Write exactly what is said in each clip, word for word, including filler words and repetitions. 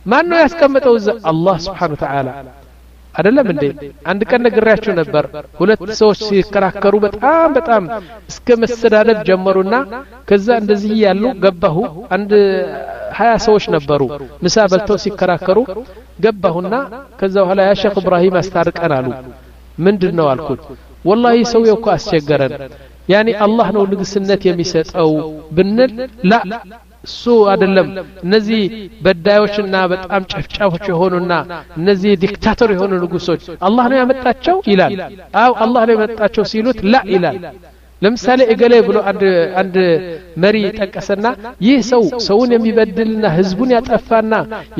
ማን ነው ያስቀመጠው አላህ Subhanahu Wa Ta'ala አይደለም እንዴ አንድ ቀን ነግሬያችሁ ነበር ሁለት ሰዎች ሲከራከሩ በጣም በጣም እስከ መሰዳደብ ጀመሩና ከዛ እንደዚህ ያሉ ገባሁ አንድ ሀያ ሰዎች ነበሩ ምሳ በልተው ሲከራከሩ ገባሁና ከዛ በኋላ ያ ሼክ ኢብራሂም አስታርቀን አሉ ምንድነው አልኩት والله ሰውየው እኮ አስቸገረን ያኒ አላህ ነው ንግስነት የሚሰጠው ብንል ላ እሱ አይደለም እነዚህ በዳዮችና በጣም ጨፍጫፎች የሆኑና እነዚህ ዲክታተር የሆኑ ንጉሶች አላህ ነው ያመጣቸው ይላል አው አላህ ነው ያመጣቸው ሲሉት ላ ይላል ለምሳሌ እገሌ ብሎ አንድ አንድ መሪ ጠቀሰና ይህ ሰው ሰውን የሚበድልና ህዝቡን ያጠፋና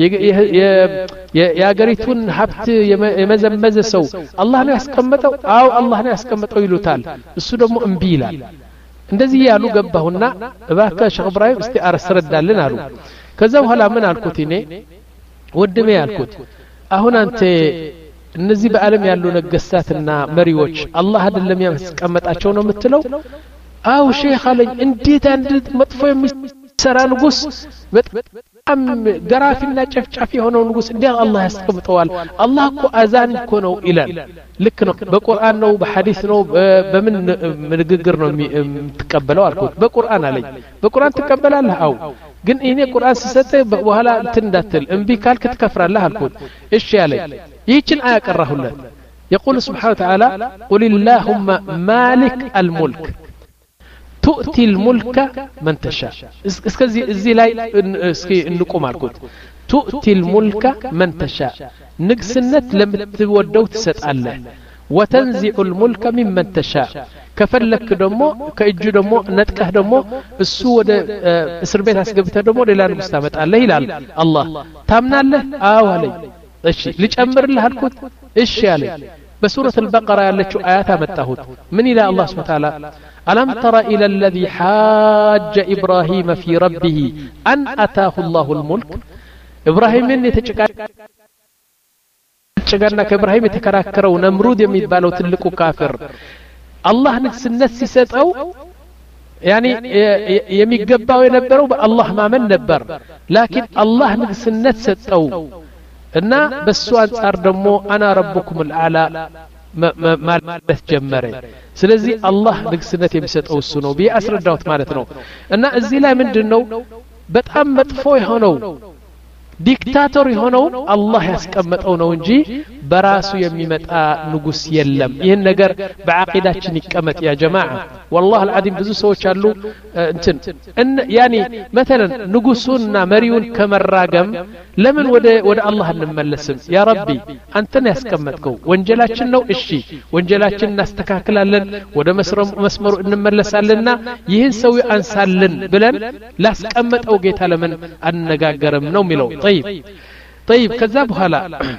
የአገሪቱን ሀብት የመዘመዘ ሰው አላህ ነው ያስቀመጠው አው አላህ ነው ያስቀመጠው ይሉታል እሱ ደግሞ እምቢ ይላል እንደዚህ ያሉ ገባሁና እባካ ሼክ ኢብራሂም እስቲ አረስረዳልን አሉ ከዛ በኋላ ምን አልኩት እኔ ወድሜ ያልኩት አሁን አንተ እነዚህ በአለም ያሉ ነገስታትና መሪዎች አላህ አይደለም ያስቀመጣቸው ነው የምትለው አው ሼክ አለኝ እንዴት አንድ መጥፎ የሚሰራ ንጉስ በጣም ገራፊና ጨፍጫፊ የሆነው ንጉስ እንዴት አላህ ያስቀምጠዋል አላህ እኮ አዛን እኮ ነው ይላል ልክ ነው በቁርአን ነው በሐዲስ ነው በምን ንግግር ነው የምትቀበለው አልኩት በቁርአን አለኝ በቁርአን ትቀበላለህ አው ግን እኔ ቁርአን ሲሰጥ በኋላ እንትን እንዳትል እምቢ ካልክ ትከፍራለህ አልኩት እሺ ያለኝ ይህችን አያ ቀራሁለት يقول سبحانه وتعالى قل اللهم مالك الملك تؤتي الملك من تشاء اسكزي ازي لاي اسكي انقوم አልኩት تؤتي الملك من تشاء ንግስነት ለምትወደው ትሰጣለህ وتنزع الملك ممن تشاء ከፈለክ ደግሞ ከእጁ ደግሞ ነጥቀህ ደግሞ እሱ ወደ እስር ቤት አስገብተህ ደግሞ ሌላ ንጉስ ታመጣለህ ይላል አላህ ታምናለህ አው አለኝ እሺ ልጨምርልህ አልኩት እሺ አለኝ በሱረة البقرة ያለችው አያት አመጣሁት ምን ይላል አላህ Subhanahu Wa Ta'ala ألم تر إلى الذي حاج إبراهيم في ربه أن أتاه الله الملك إبراهيم من يتشجعنا كإبراهيم يتكراكروا نمرود يميبالو تلقوا كافر الله نفس الناس يسأو يعني يميقباو ينبروا الله ما من نبر لكن الله نفس الناس يسأو إنا بسوان صار دمو أنا ربكم الأعلى ما ما تجمره ስለዚህ አላህ ንግስነት የሚሰጠው እሱ ነው ቢይ አስረዳውት ማለት ነው እና እዚህ ላይ ምንድነው በጣም መጥፎ የሆነው ዲክታተር የሆነው አላህ ያስቀመጠው ነው እንጂ በራሱ የሚመጣ ንጉስ የለም ይሄን ነገር በአቂዳችን ይቀመጥ ያ ጀማዓ والله العظيم ብዙ ሰዎች አሉ እንትን ያኒ مثلا ንጉሱና መሪውን ከመራገም ለምን ወደ ወደ አላህ እንመለስም ያ ረቢ አንተን ያስቀመጥከው ወንጀላችን ነው እሺ ወንጀላችን እናስተካክላለን ወደ መስመሩ እንመለሳለንና ይህን ሰው አንሳልን ብለን ላስቀመጠው ጌታ ለምን አንነጋገርም ነው የሚለው طيب طيب كذا بهلا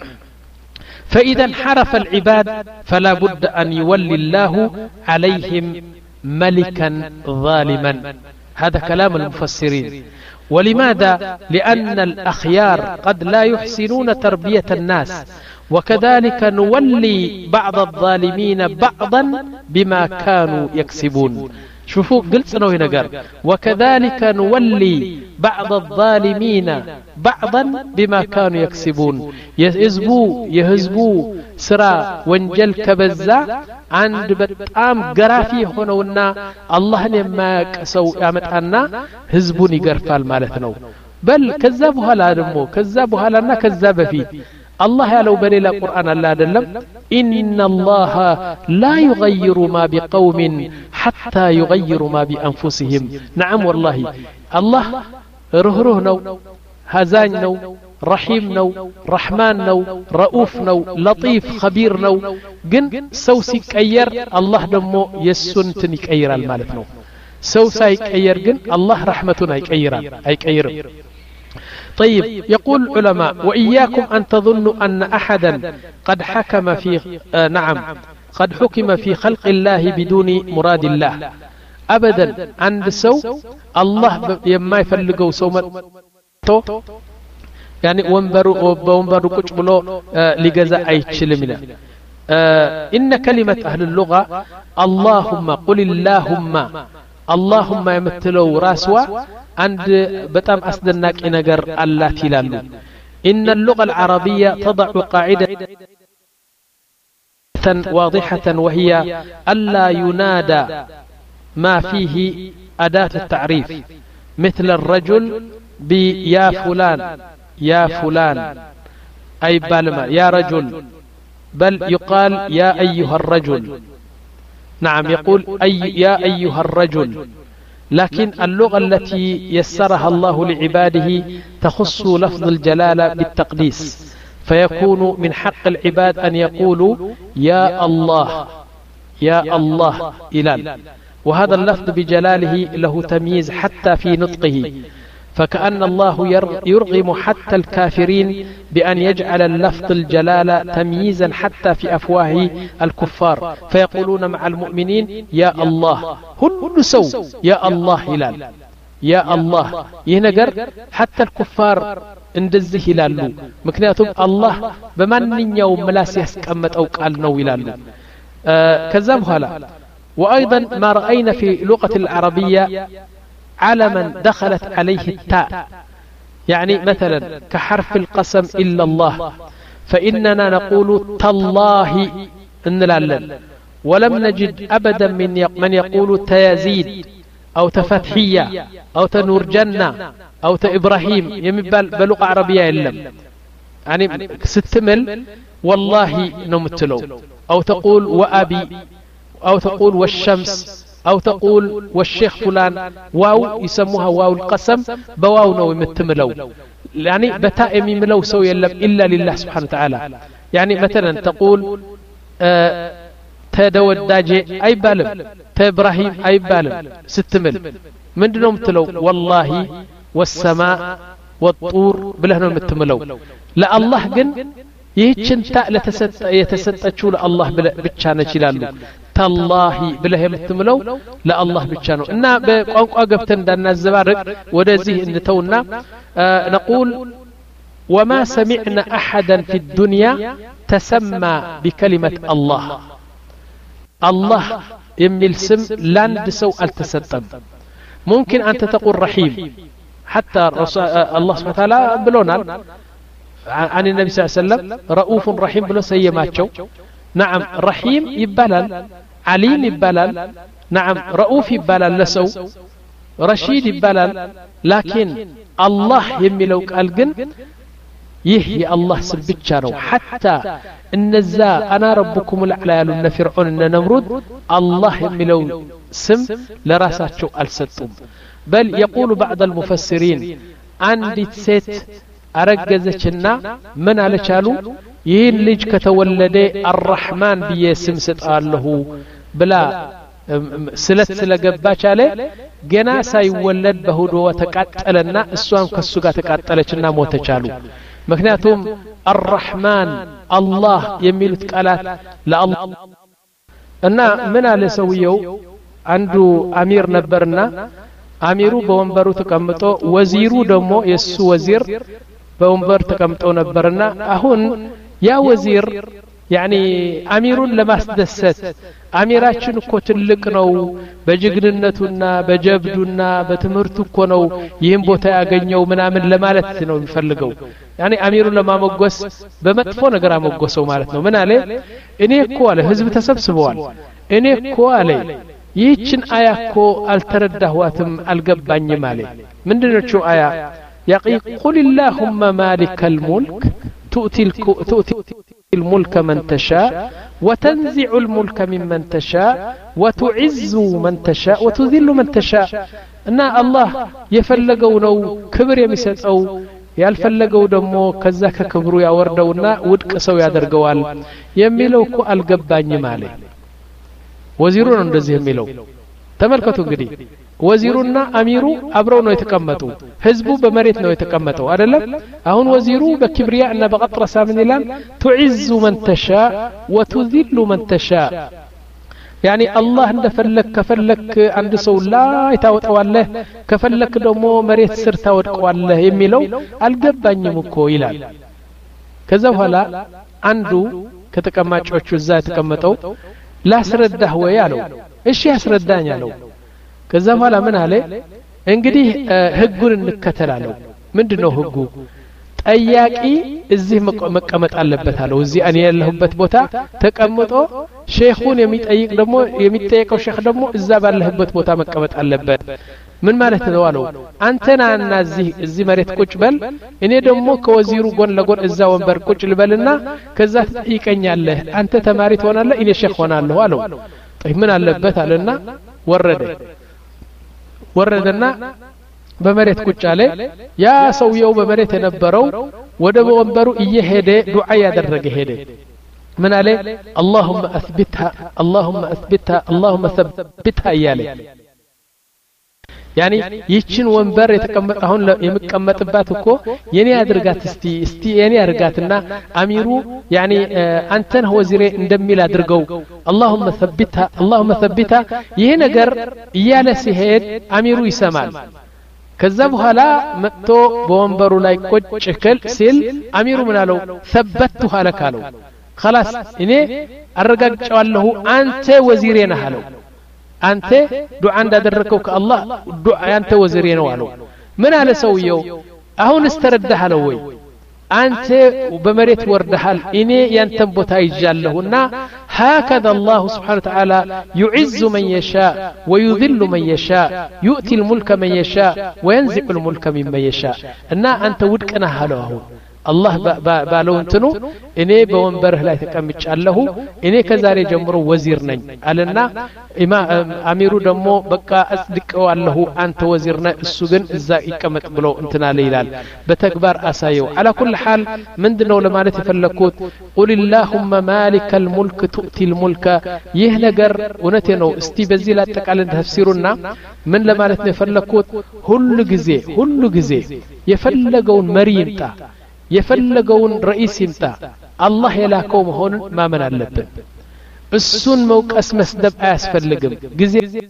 فإذا انحرف العباد فلا بد أن يولي الله عليهم ملكا ظالما هذا كلام المفسرين ولماذا لأن الأخيار قد لا يحسنون تربية الناس وكذلك نولي بعض الظالمين بعضا بما كانوا يكسبون شوفوا قلت انه ينقر وكذلك نولي بعض الظالمين بعضا بما كانوا يكسبون يهزبوا يهزبوا سرا وانجل كبزا عند بتام غرافي هونونا الله ما يقسو يامطانا حزبون يغرفال ማለት ነው بل كذا بحالا دمو كذا بحالانا كذا بفيت الله يالو بليل القرآن الله أدلم إن الله لا يغير ما بقوم حتى يغير ما بأنفسهم نعم والله الله رهره نو هزان نو رحيم نو رحمن نو رؤوف نو لطيف خبير نو جن سوسي كير الله دمو يسنتن يكير المالك نو سوسي كير جن الله رحمتنا يكير أي كير طيب يقول العلماء وإياكم أن تظنوا أن أحدا قد حكم في آه نعم قد حكم في خلق الله بدون مراد الله أبدا عند سو الله يما يفلقوا سومتو يعني وانبروا وانبروا كتبلو آه لجزاء أي تشلمنا آه إن كلمة أهل اللغة اللهم قل اللهم اللهم يمثلوا راسوا عند بتام أصدناك إنجر الله تلالو إن اللغة العربية تضع قاعدة واضحة وهي ألا ينادى ما فيه أداة التعريف مثل الرجل بيا فلان يا فلان أي بالما يا رجل، بل يقال يا أيها الرجل. نعم يقول أي يا أيها الرجل، لكن اللغة التي يسرها الله لعباده تخص لفظ الجلالة بالتقديس، فيكون من حق العباد أن يقولوا يا الله يا الله إلال، وهذا اللفظ بجلاله له تمييز حتى في نطقه، فكأن الله يرغم حتى الكافرين بأن يجعل اللفظ الجلالة تمييزا حتى في أفواه الكفار، فيقولون مع المؤمنين يا الله، هل سو يا الله هلال يا الله ينقر حتى الكفار اندزه هلالو، مكنياتهم الله بمن يوم ملاس يسكمت أو قال نو هلالو. آه كذب هلا. وأيضا ما رأينا في لغة العربية على من دخلت عليه التاء، يعني مثلا كحرف القسم إلا الله، فإننا نقول تالله انلالن، ولم نجد أبدا من من يقول تيزيد أو تفتحية أو تنور جنة أو تإبراهيم يمبال بلغة عربية إلم، يعني ستمل والله نمتلو، أو تقول وأبي، أو تقول والشمس، أو تقول والشيخ فلان، واو يسموها واو القسم، بواو نو يمتملو، يعني بتاء يملو سو يلم إلا لله سبحانه وتعالى. يعني مثلا تقول آه تدود داجي أي بالم، تإبراهيم أي بالم، ستمل من دونهم تلو والله والسماء والطور بلهنا متملو. لا الله جن ይህችን ታእ የተሰጠችው ለአላህ ብቻ ነች ይላሉ። ታላሂ ብለህ የምትምለው ለአላህ ብቻ ነው። እና በቋንቋ ገብተን እንዳናዘባርቅ ወደዚህ እንተውና نقول وما سمعنا أحدا في الدنيا تسمى بكلمة الله. الله يميل سم لاند سو التسطم. ممكن أنت تقول رحيم، حتى الله سبحانه وتعالى بلونال عن النبي صلى الله عليه وسلم رؤوف رحيم بلو سيماتشو. نعم رحيم يبالال، عليم يبالال، نعم رؤوف يبالال لسو، رشيد يبالال، لكن الله يميلو قال جن يهي الله سبتشارو. حتى النزا أنا ربكم الأعلى يالون فرعون إن نمرود الله يميلو سم لراساتشو الستم. بل يقول بعض المفسرين عندي ست أرجزتنا من على شالو ይህን ልጅ ከተወለደ አርራህማን ብዬ ስም ሰጣለሁ ብላ ስለት ስለገባች አለ ገና ሳይወለድ በሆዷ ተቃጠለና እሷም ከሱ ጋር ተቃጠለችና ሞተች አሉ። ምክንያቱም አርራህማን አላህ የሚሉት ቃላት ለአላህ እና ምን አለ ሰውየው አንዱ አሚር ነበርና አሚሩ በወንበሩ ተቀምጦ ወዚሩ ደግሞ የሱ ወዚር በወንበር ተቀምጠው ነበርና አሁን ያ ወዚር ያኒ አሚሩን ለማስደሰት አሚራችን እኮ ትልቅ ነው በጅግንነቱና በጀብዱና በትምህርቱ እኮ ነው ይህን ቦታ ያገኘው ምናምን ለማለት ነው የሚፈልገው። ያኒ አሚሩን ለማሞገስ በመጥፎ ነገር አሞገሰው ማለት ነው። ምን አለ እኔ እኮ አለ ህዝብ ተሰብስበዋል፣ እኔ እኮ አለ ይህችን አያ እኮ አልተረዳኋትም አልገባኝም አለ። ምንድነው አያ? يقول قل اللهم مالك الملك تؤتي, تؤتي الملك من تشاء وتنزع الملك ممن تشاء وتعز من تشاء وتذل من تشاء. إن الله يفلقوا نو كبر يمسد أو يالفلقوا دمو كذاك كبروا يا وردونا ودك سو يادر قوال يميلوك القباني مالي وزيرون اندزي يميلو تملكتوا قدي ወዚሩና አሚሩ አብረው ነው የተቀመጡ፣ ህዝቡ በመሬት ነው የተቀመጠው አይደለም። አሁን ወዚሩ በክብሪያ እና በቀጥረሳ ምን ይላል? تعز من تشاء وتذل من تشاء። يعني الله እንደፈለክ ከፈለክ አንድ ሰው ላይ ታወጣዋለህ፣ ከፈለክ ደግሞ መሬት ስር ታወድቀዋለህ የሚለው አልገባኝም እኮ ይላል። ከዛ በኋላ አንዱ ከተቀማጮቹ እዛ የተቀመጠው ላስረዳህ ወይ አለው። እሺ ያስረዳኝ አለው። ከዛ በኋላ ምን አለ እንግዲህ ህጉን እንከተላለው። ምንድነው ህጉ? ጠያቂ እዚህ መቀመጥ አለበት አለው እዚህ እኔ ያለሁበት ቦታ ተቀምጦ ሼኹን የሚጠይቅ ደግሞ የሚጠየቀው ሼኽ ደግሞ እዛ ባለህበት ቦታ መቀመጥ አለበት ምን ማለት ነው አለው አንተና እና እዚህ እዚህ መሬት ቁጭ በል እኔ ደግሞ ከወዚሩ ጎን ለጎን እዛ ወንበር ቁጭ ልበልና ከዛ ትጠይቀኛለህ አንተ ተማሪ ትሆናለህ እኔ ሼኽ ሆናለሁ አለው طيب ምን አለበት አለና ወረደ ወረደና በመሬት ቁጭ አለ ያ ሰውየው በመሬት የነበረው ወደ ወንበሩ እየሄደ ዱዓ ያደረገ ሄደ ምን አለ اللهم اثبتها اللهم اثبتها اللهم ثبتها ያለ يعني ይችን ወንበር የተቀመጠ አሁን የሚቀመጥባት እኮ የኔ አድርጋት እስቲ እስቲ የኔ አድርጋትና አሚሩ يعني አንተን ወዚሬ እንደሚል አድርገው اللهم ثبتها اللهم ثبتها ይሄ ነገር እያለ ሲሄድ አሚሩ ይሰማል ከዛ በኋላ መጥቶ በወንበሩ ላይ ቁጭ ከል ሲል አሚሩ ምን አለው ثبتها لك አለው خلاص እኔ አረጋግጫለሁ አንተ ወዚሬ ነህ አለው አንተ ዱዓ እንዳደረከው ከአላህ ዱዓ አንተ ወዚሬ ነው አለው ምን አለ ሰውየው አሁን እስተረዳህ አለው ወይ አንተ በመሬት ወርደሃል እኔ ያንተን ቦታ ይጃለሁና هكذا الله سبحانه وتعالى يعز من يشاء ويذل من يشاء يؤتي الملك من يشاء وينزع الملك ممن يشاء እና አንተ ውድቅና አለው አሁን الله ባለው እንትኑ እኔ በወንበርህ ላይ ተቀምጫለሁ እኔ ከዛሬ ጀምሮ ወዚር ነኝ አለና አሚሩ ደግሞ በቃ አጽድቀዋለሁ አንተ ወዚር ነህ እሱ ግን እዛ ይቀመጥ ብሎ እንትና ይላል በተግባር አሳየው على كل حال ምንድነው ለማለት የፈለኩት قل اللهم مالك الملك تؤتي الملك ይህ ነገር እውነቴ ነው እስቲ በዚህ ላጠቃለን ተፍሲሩና ምን ለማለት ነው የፈለኩት ሁሉ ጊዜ ሁሉ ጊዜ የፈለገውን መሪ ይምጣ የፈለገውን رئيس ይምጣ አላህ የላከው መሆኑን ማመን አለብን እሱን መውቀስ መስደብ አያስፈልግም ጊዜ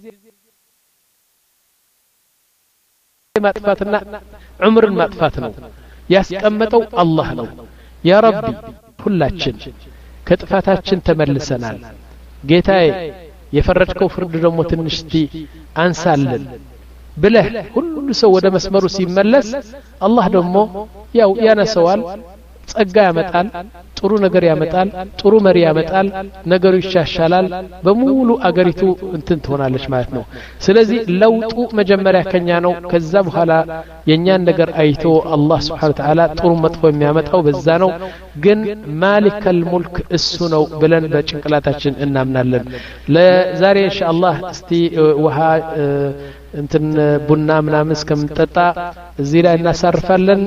ማጥፋትና ዑምርን ማጥፋት ነው ያስቀመጠው አላህ ነው ያ ረቢ ሁላችን ከጥፋታችን ተመልሰናል ጌታዬ የፈረድከው ፍርድ ደግሞ ትንሽቲ አንሳልን ብለህ ሁሉ ሰው ወደ መስመሩ ሲመለስ አላህ ደግሞ ያው ያነሰዋል ጸጋ ያመጣል ጥሩ ነገር ያመጣል ጥሩ መሪ ያመጣል ነገሩ ይሻሻላል በሙሉ አገሪቱ እንትን ትሆናለች ማለት ነው ስለዚህ ለውጡ መጀመሪያ ከኛ ነው ከዛ በኋላ የኛን ነገር አይቶ አላህ Subhanahu Wa Ta'ala ጥሩ መጥፎ የሚያመጣው በዛ ነው ግን ማሊከል ሙልክ እሱ ነው ብለን በጭንቅላታችን እናምናለን ለዛሬ ኢንሻአላህ እስቲ ውሃ እንትን ቡና ምናምን እስከምንጠጣ እዚህ ላይ እናሳርፋለን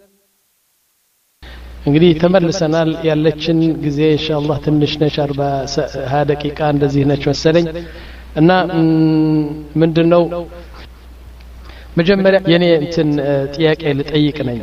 እንግዲህ ተመልሰናል ያለችን ጊዜ ኢንሻአላህ ትንሽ ነች አርባ ሃያ ደቂቃ እንደዚህ ነች መሰለኝ እና ምንድነው መጀመሪያ የኔ እንትን ጥያቄ ልጠይቅ ነኝ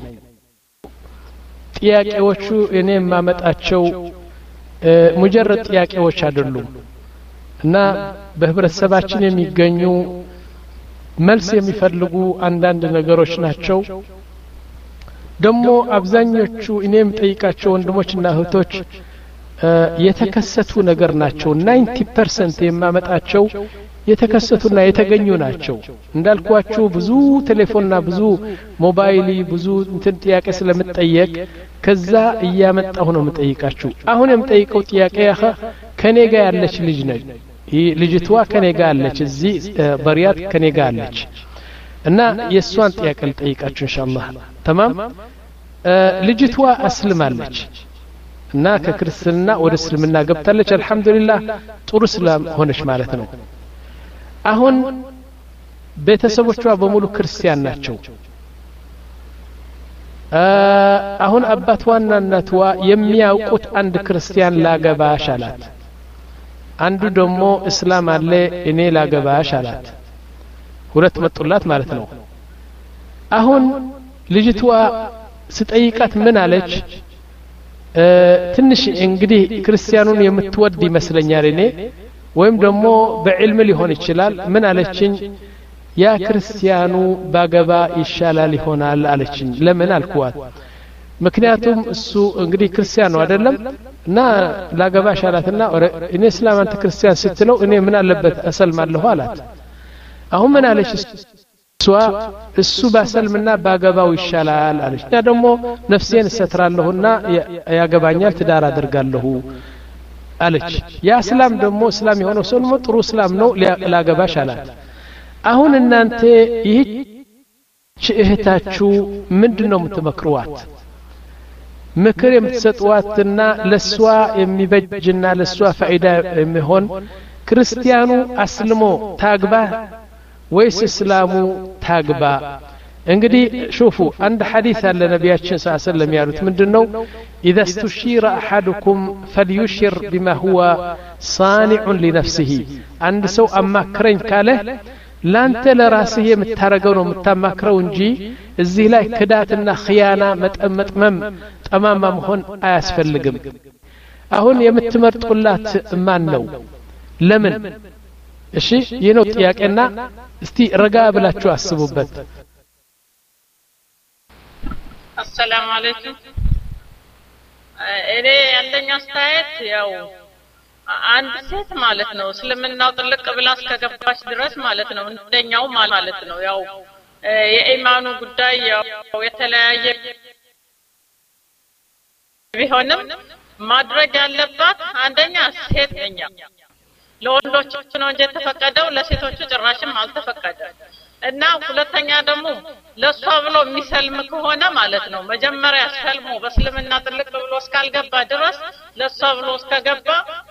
ጥያቄዎቹ እኔ ማመጣቸው ሙጀረድ ጥያቄዎች አይደሉም እና በህብረተሰባችን የሚገኙ መልስ የሚፈልጉ አንዳንድ ነገሮች ናቸው ደሞ አብዛኞቹ እኔም ጠይቃቸው ወንድሞችና እህቶች የተከሰቱ ነገር ናቸው ninety percent የማመጣቸው የተከሰቱና የተገኙ ናቸው እንዳልኳችሁ ብዙ ቴሌፎንና ብዙ ሞባይል ብዙ እንትን ጥያቄ ስለምትጠየቅ ከዛ እያመጣሁ ነው የምጠይቃችሁ አሁን የምጠይቀው ጥያቄ ያኸ ከኔ ጋር ያለች ልጅ ነች ልጅቷ ከኔ ጋር አለች እዚህ በሪያድ ከኔ ጋር አለች እና የሷን ጥያቄ ልጠይቃችሁ ኢንሻአላህ تمام ልጅቷ አስልማለች እና ከክርስትና ወደ እስልምና ገብታለች አልহামዱሊላህ ጥሩ እስላም ሆነች ማለት ነው አሁን ቤተሰቦቿ በሙሉ ክርስቲያን ናቸው አሁን አባቷና እናቷ የሚያውቁት አንድ ክርስቲያን ላገባሽ አላት አንዱ ደግሞ እስላም አለ እኔ ላገባሽ አላት ሁለት መጡላት ማለት ነው አሁን ልጅቷ ስጠይቃት ምን አለች ትንሽ እንግዲህ ክርስቲያኑን የምትወድ ይመስለኛል እኔ ወይም ደግሞ በዕልም ሊሆን ይችላል ምን አለችኝ ያ ክርስቲያኑ ባገባ ይሻላል ይሆናል አለችኝ ለምን አልኳት ምክንያቱም እሱ እንግዲህ ክርስቲያን ነው አይደለም እና ላገባሽ አላትና እኔ እስላም አንተ ክርስቲያን ስትለው እኔ ምን አለበት አሰልማለሁ አላት አሁን ምን አለች እሷ እሱ ባሰልምና ባገባው ይሻላል አለች እና ደግሞ ነፍሴን ሰትራለሁና ያገባኛል ትዳር አድርጋለሁ አለች ያ እስላም ደግሞ እስላም የሆነው ሰው ነው ጥሩ እስላም ነው ላገባሽ አላት አሁን እናንተ ይህች እህታችሁ ምንድነው የምትመክሩዋት ምክር የምትሰጡዋትና ለሷ የሚበጅና ለሷ ፋይዳ የሚሆን ክርስቲያኑ አስልሞ ታግባ ወይስ እስላሙ ታግባ እንግዲህ شوفوا عند حديث على نبياتنا صلى الله عليه وسلم ያሉት ምንድነው اذا استشير احدكم فليشر بما هو صانع لنفسه አንድ ሰው አማክረኝ ካለ ላንተ ለራስህ የምታረገው ነው የምታማክረው እንጂ እዚህ ላይ ክዳትና ኺያና መጠመጥመም ጠማማ መሆን አያስፈልግም አሁን የምትመርጡላት ማን ነው ለምን እሺ የነው ጥያቄና እስቲ ረጋ ብላችሁ አስቡበት السلام عليكم እኔ ያለኝ አስተያየት ያው አንድ ሴት ማለት ነው እስልምናው ጥልቅ ብላ እስከገባች ድረስ ማለት ነው እንደኛው ማለት ነው ያው የኢማኑ ጉዳይ ያው የተለያየ ቢሆንም ማድረግ ያለባት አንደኛ ሴት ነኛ ለወንዶች ነው እንጂ ተፈቀደው ለሴቶቹ ጭራሽም አልተፈቀደም እና ሁለተኛ ደግሞ ለሷ ብሎ የሚሰልም ከሆነ ማለት ነው መጀመሪያ ሰልሞ በእስልምና ጥልቅ ብሎ እስካልገባ ድረስ ለሷ ብሎ እስከገባ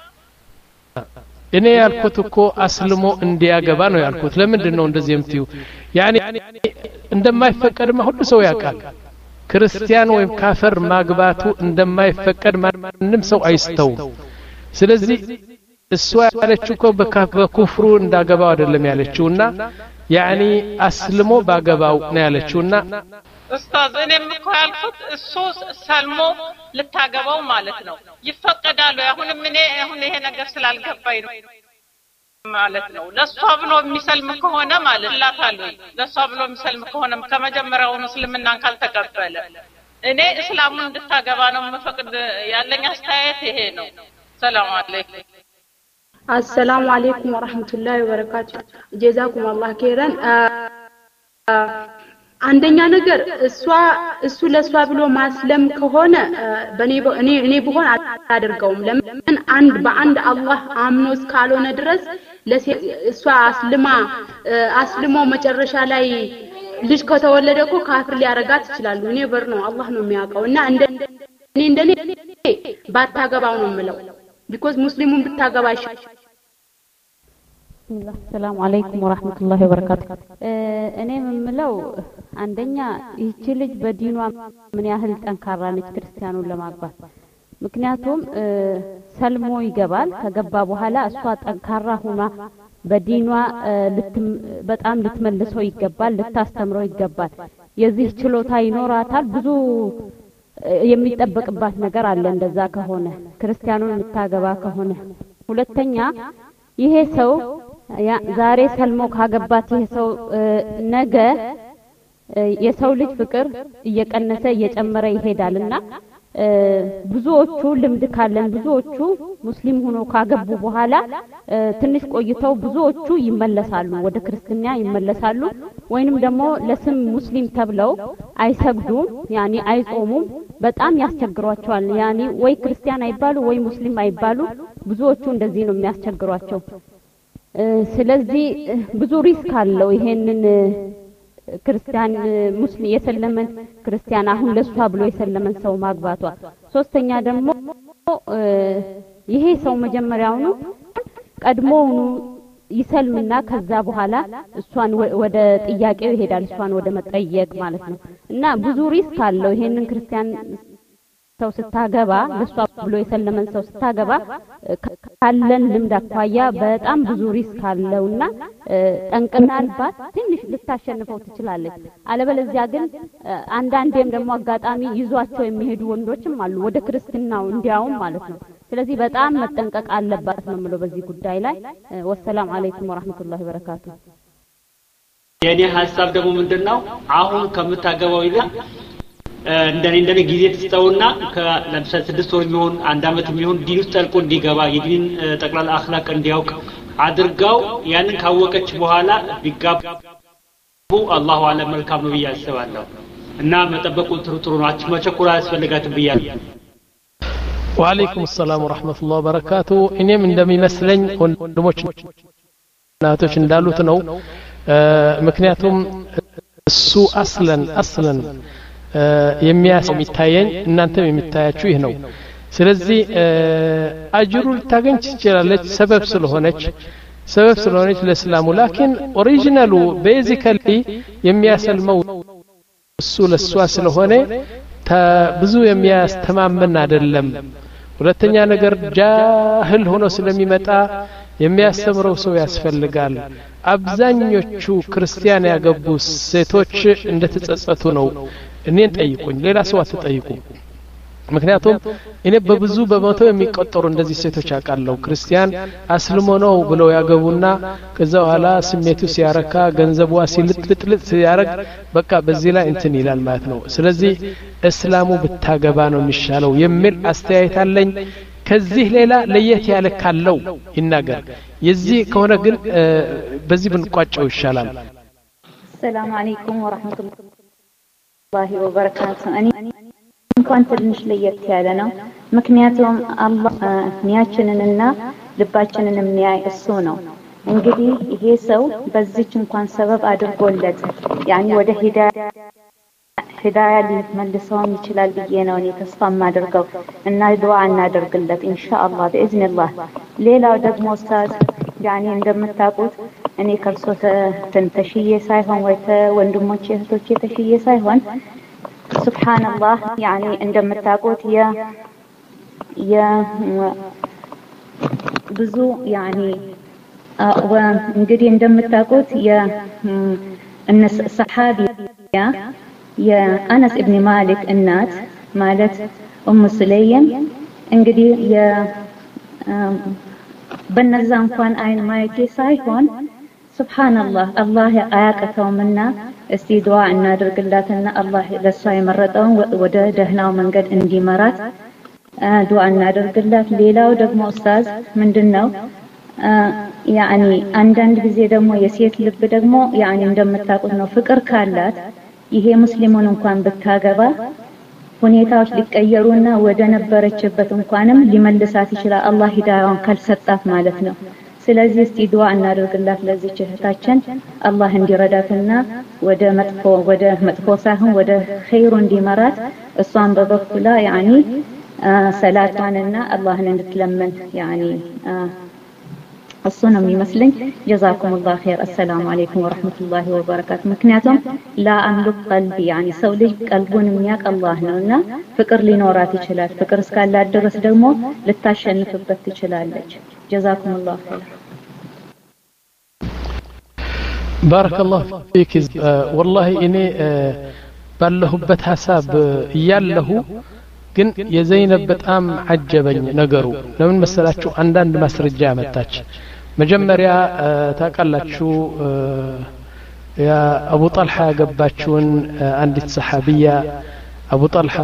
እኔ ያልኩት እኮ አስልሞ እንዲያገባ ነው ያልኩት ለምንድን ነው እንደዚህ የምትዩ ያኒ እንደማይፈቀድማ ሁሉ ሰው ያውቃል ክርስቲያን ወይም ካፈር ማግባቱ እንደማይፈቀድ ማንንም ሰው አይስተው ስለዚህ እሷ ያለችው እኮ በኩፍሩ እንዳገባው አይደለም ያለችውና ያኒ አስልሞ ባገባው ነው ያለችውና ኡስታዝ እኔም እኮ ያልኩት እሱ ሰልሞ ልታገባው ማለት ነው ይፈቀዳል አሁንም እኔ አሁን ይሄ ነገር ስላልገባኝ ነው ማለት ነው ለሷ ብሎ የሚሰልም ከሆነ ማለት ላታሉ ለሷ ብሎ የሚሰልም ከሆነ ከመጀመሪያው እስልምናን ካልተቀበለ እኔ እስላሙን እንድታገባ ነው መፈቅድ ያለኝ አስተያየት ይሄ ነው ሰላም አለይኩም السلام عليكم ورحمة الله وبركاته جزاكم الله خيرا አንደኛ ነገር እሷ እሱ ለሷ ብሎ ማስለም ከሆነ በኔ እኔ እኔ ብሆን አታደርገውም ለምን አንድ በአንድ አላህ አምኖ እስካልሆነ ድረስ እሷ አስልማ አስልሞ መጨረሻ ላይ ልጅ ከተወለደ እኮ ካፍር ሊያረጋት ይችላል እኔ በር ነው አላህ ነው የሚያውቀውና እንደ እኔ እንደኔ ባታገባው ነው የምለው because muslimun ብታገባ ይሻል الله السلام عليكم ورحمة الله وبركاته እኔ የምለው አንደኛ ይህች ልጅ በዲኗ ምን ያህል ጠንካራ ነች ክርስቲያኑን ለማግባት ምክንያቱም ሰልሞ ይገባል ከገባ በኋላ እሷ ጠንካራ ሆና በዲኗ በጣም ልትመልሰው ይገባል ልታስተምረው ይገባል የዚህ ችሎታ ይኖራታል ብዙ የሚጠበቅባት ነገር አለ እንደዛ ከሆነ ክርስቲያኑን ልታገባ ከሆነ ሁለተኛ ይሄ ሰው ዛሬ ሰልሞ ካገባት ይሄ ሰው ነገ የሰው ልጅ ፍቅር እየቀነሰ እየጨመረ ይሄዳልና ብዙዎቹ ልምድ ካለን ብዙዎቹ ሙስሊም ሆኖ ካገቡ በኋላ ትንሽ ቆይተው ብዙዎቹ ይመለሳሉ ወደ ክርስቲያ ይመለሳሉ ወይንም ደግሞ ለስም ሙስሊም ተብለው አይሰግዱም ያኒ አይጾሙም በጣም ያስቸግሯቸዋል ያኒ ወይ ክርስቲያን አይባሉ ወይ ሙስሊም አይባሉ ብዙዎቹ እንደዚህ ነው የሚያስቸግሯቸው ስለዚህ ብዙ ሪስክ አለው ይሄንን ክርስቲያን ሙስሊም የሰለመን ክርስቲያን አሁን ለሷ ብሎ የሰለመን ሰው ማግባቷ ሶስተኛ ደግሞ ይሄ ሰው መጀመሪያውኑ ቀድሞውኑ ይሰልምና ከዛ በኋላ እሷን ወደ ጥያቄው ይሄዳል እሷን ወደ መጠየቅ ማለት ነው እና ብዙ ሪስክ አለው ይሄንን ክርስቲያን ሰው ስታገባ ለሷ ብሎ የሰለመን ሰው ስታገባ ካለን ልምድ አኳያ በጣም ብዙ ሪስክ አለውና ጠንቅናልባት ትንሽ ልታሸንፈው ትችላለች አለበለዚያ ግን አንዳንዴም ደግሞ አጋጣሚ ይዟቸው የሚሄዱ ወንዶችም አሉ ወደ ክርስቲያናው እንዲያውም ማለት ነው ስለዚህ በጣም መጠንቀቅ አለባት ነው ማለት በዚህ ጉዳይ ላይ ወሰላም አለይኩም ወራህመቱላሂ ወበረካቱ የኔ ሐሳብ ደግሞ ምንድነው አሁን ከምታገባው ይላ እንደኔ እንደኔ ጊዜ ተስተውና ለምሳሌ ስድስት ወር የሚሆን አንድ አመት የሚሆን ዲን ውስጥ ጠልቆ እንዲገባ የዲን ጠቅላላ አኽላቅ እንዲያውቅ አድርጋው ያንን ካወቀች በኋላ ቢጋቡ አላሁ አለም መልካም ነው ብዬ አስባለሁ እና መጠበቁ ጥሩ ጥሩ ነው አትመቸኩራ ያስፈልጋትም ብያለሁ ወአለይኩም ሰላም ወራህመቱላሂ ወበረካቱ እኔም እንደሚመስለኝ ወንድሞች እናቶች እንዳሉት ነው ምክንያቱም እሱ አስለን አስለን የሚያሰው የሚታየኝ እናንተም የሚታያችሁ ይህ ነው ስለዚህ አጅሩ ልታገኝ ትችላለች ሰበብ ስለሆነች ሰበብ ስለሆነች ለእስላሙ ላኪን ኦሪጂናሉ ቤዚካሊ የሚያሰልመው እሱ ለሷ ስለሆነ ብዙ የሚያስተማመን አይደለም ሁለተኛ ነገር ጃህል ሆኖ ስለሚመጣ የሚያስተምረው ሰው ያስፈልጋል አብዛኞቹ ክርስቲያን ያገቡ ሴቶች እንደተጸጸቱ ነው እኔን ጠይቁኝ ሌላ ሰው አትጠይቁ ምክንያቱም እኔ በብዙ በመቶ የሚቆጠሩ እንደዚህ ሴቶች አቃለው ክርስቲያን አስልሞ ነው ብለው ያገቡና ከዛ በኋላ ስሜቱ ሲያረካ ገንዘቧ ሲልጥልጥልጥ ሲያረግ በቃ በዚህ ላይ እንትን ይላል ማለት ነው ስለዚህ እስላሙ ብታገባ ነው የሚሻለው የሚል አስተያየት አለኝ ከዚህ ሌላ ለየት ያለ ካለው ይናገር የዚህ ከሆነ ግን በዚህ ብንቋጨው ይሻላል ሰላም አለይኩም ወራህመቱላሂ ወበረካቱ እኔ እንኳን ትንሽ ለየት ያለ ነው ምክንያቱም አላህ ኒያችንንና ልባችንን የሚያይ እሱ ነው እንግዲህ ይሄ ሰው በዚች እንኳን ሰበብ አድርጎለት ያኒ ወደ ሂዳያ ሂዳያ ሊመልሰው ይችላል ብዬ ነው እኔ ተስፋ ማደርገው እና ዱዓ እናደርግለት ኢንሻአላህ በእዝኒላህ ሌላው ደግሞ ኡስታዝ ያኒ እንደምታውቁት እኔ ከርሶ ተንተሽዬ ሳይሆን ወይ ወንድሞቼ እህቶቼ ተሽዬ ሳይሆን ሱብሃንአላህ ያኒ እንደምታውቁት ያ ያ ብዙ ያኒ እንግዲህ እንደምታውቁት ያ እነስ ሰሃቢያ ያ አነስ ኢብኑ ማሊክ እናት ማለት ኡም ሱለይም እንግዲህ ያ በነዛ እንኳን አይን ማየቴ ሳይሆን ሱብሃንአላህ አላህ አያቀተውምና እስቲ ዱዓ እናድርግላትና አላህ ለሷ የመረጠውን ወደ ደህናው መንገድ እንዲመራት ዱዓ እናድርግላት ሌላው ደግሞ ኡስታዝ ምንድነው ያኒ አንዳንድ ጊዜ ደግሞ የሴት ልብ ደግሞ ያኒ እንደምታውቁት ነው ፍቅር ካላት ይሄ ሙስሊሙን እንኳን ብታገባ ሁኔታዎች ሊቀየሩና ወደ ነበረችበት እንኳንም ሊመልሳት ይችላል አላህ ሂዳያውን ካልሰጣት ማለት ነው ስለዚህ እስቲ ዱዓ እናድርግላት ለዚህ እህታችን አላህ እንዲረዳትና ወደ መጥፎ ወደ መጥፎ ሳይሆን ወደ ኸይሩ እንዲመራት እሷን በበኩላ ያኒ ሰላቷንና አላህን እንድትለምን ያኒ እሱንም ይመስልኝ ጀዛኩሙላህ ኸይር አሰላሙ አለይኩም ወራህመቱላሂ ወበረካቱ ምክንያቱም ላ አምልክ ቀልቢ ያኒ ሰው ልጅ ቀልቡን የሚያውቅ አላህ ነውና ፍቅር ሊኖራት ይችላል ፍቅር እስካላት ድረስ ደግሞ ልታሸንፍበት ትችላለች ጀዛኩሙላህ ኸይር ባረከላሁ ፊክ ወላሂ እኔ ባለሁበት ሐሳብ ያለሁ ግን የዘይነብ በጣም አጀበኝ ነገሩ ለምን መሰላችሁ አንዳንድ ማስረጃ ያመጣች መጀመሪያ ታቃላችሁ ያ አቡ ጣልሃ ያገባችውን አንዲት ሰሃቢያ አቡ ጣልሃ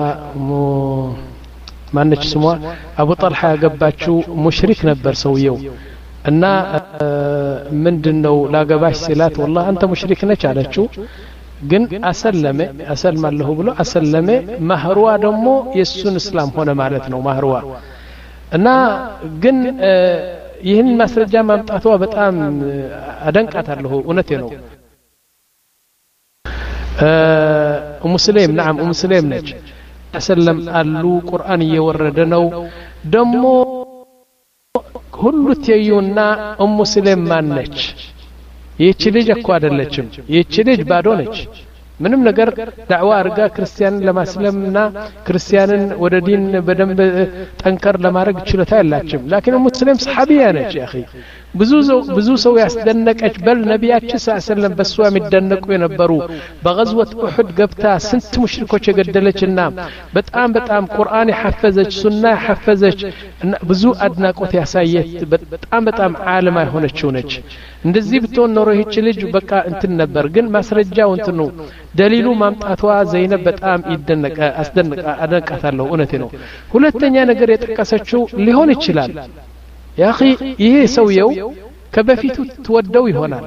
ማነች ስሟ አቡ ጣልሃ ያገባችው ሙሽሪክ ነበር ሰውየው እና ምንድነው ላገባሽ ሲላት والله አንተ ሙሽሪክ ነች አለችው ግን አሰለመ አሰልማለሁ ብሎ አሰለመ ማህሩዋ ደግሞ የሱን እስላም ሆነ ማለት ነው ማህሩዋ እና ግን ይህን ማስረጃ ማምጣቷ በጣም አደንቃታለሁ እውነቴ ነው ኡም ስሌም نعم ኡም ስሌም ነች አሰለም አሉ ቁርአን እየወረደ ነው ደግሞ ሁሉ ተዩና ኡም ስሌም ማነች ይህች ልጅ እኮ አይደለችም ይህች ልጅ ባዶ ነች ምንም ነገር ዳዕዋ አርጋ ክርስቲያንን ለማስለምና ክርስቲያንን ወደ ዲን በደንብ ጠንከር ለማድረግ ችሎታ ያላችም ላኪን ሙስሊም ሰሃቢያ ነች ያኺ ብዙ ብዙ ሰው ያስደነቀች በል ነቢያችን ሰለላሁ በሷ የሚደነቁ የነበሩ በغزوة احد ገብታ ስንት ሙሽሪኮች የገደለችና በጣም በጣም ቁርአን ያፈዘች ሱና ያፈዘች ብዙ አድናቆት ያሳየች በጣም በጣም ዓለማ የሆነችው ነች እንደዚህ ብትሆን ኖሮ ይህች ልጅ በቃ እንትን ነበር ግን ማስረጃው እንትን ነው ደሊሉ ማምጣቷ ዘይነብ በጣም ይደነቀ አስደነቀ አደንቃታለሁ እውነቴ ነው ሁለተኛ ነገር የጠቀሰችው ሊሆን ይችላል ያኺ ይሄ ሰውየው ከበፊቱ ተወደው ይሆናል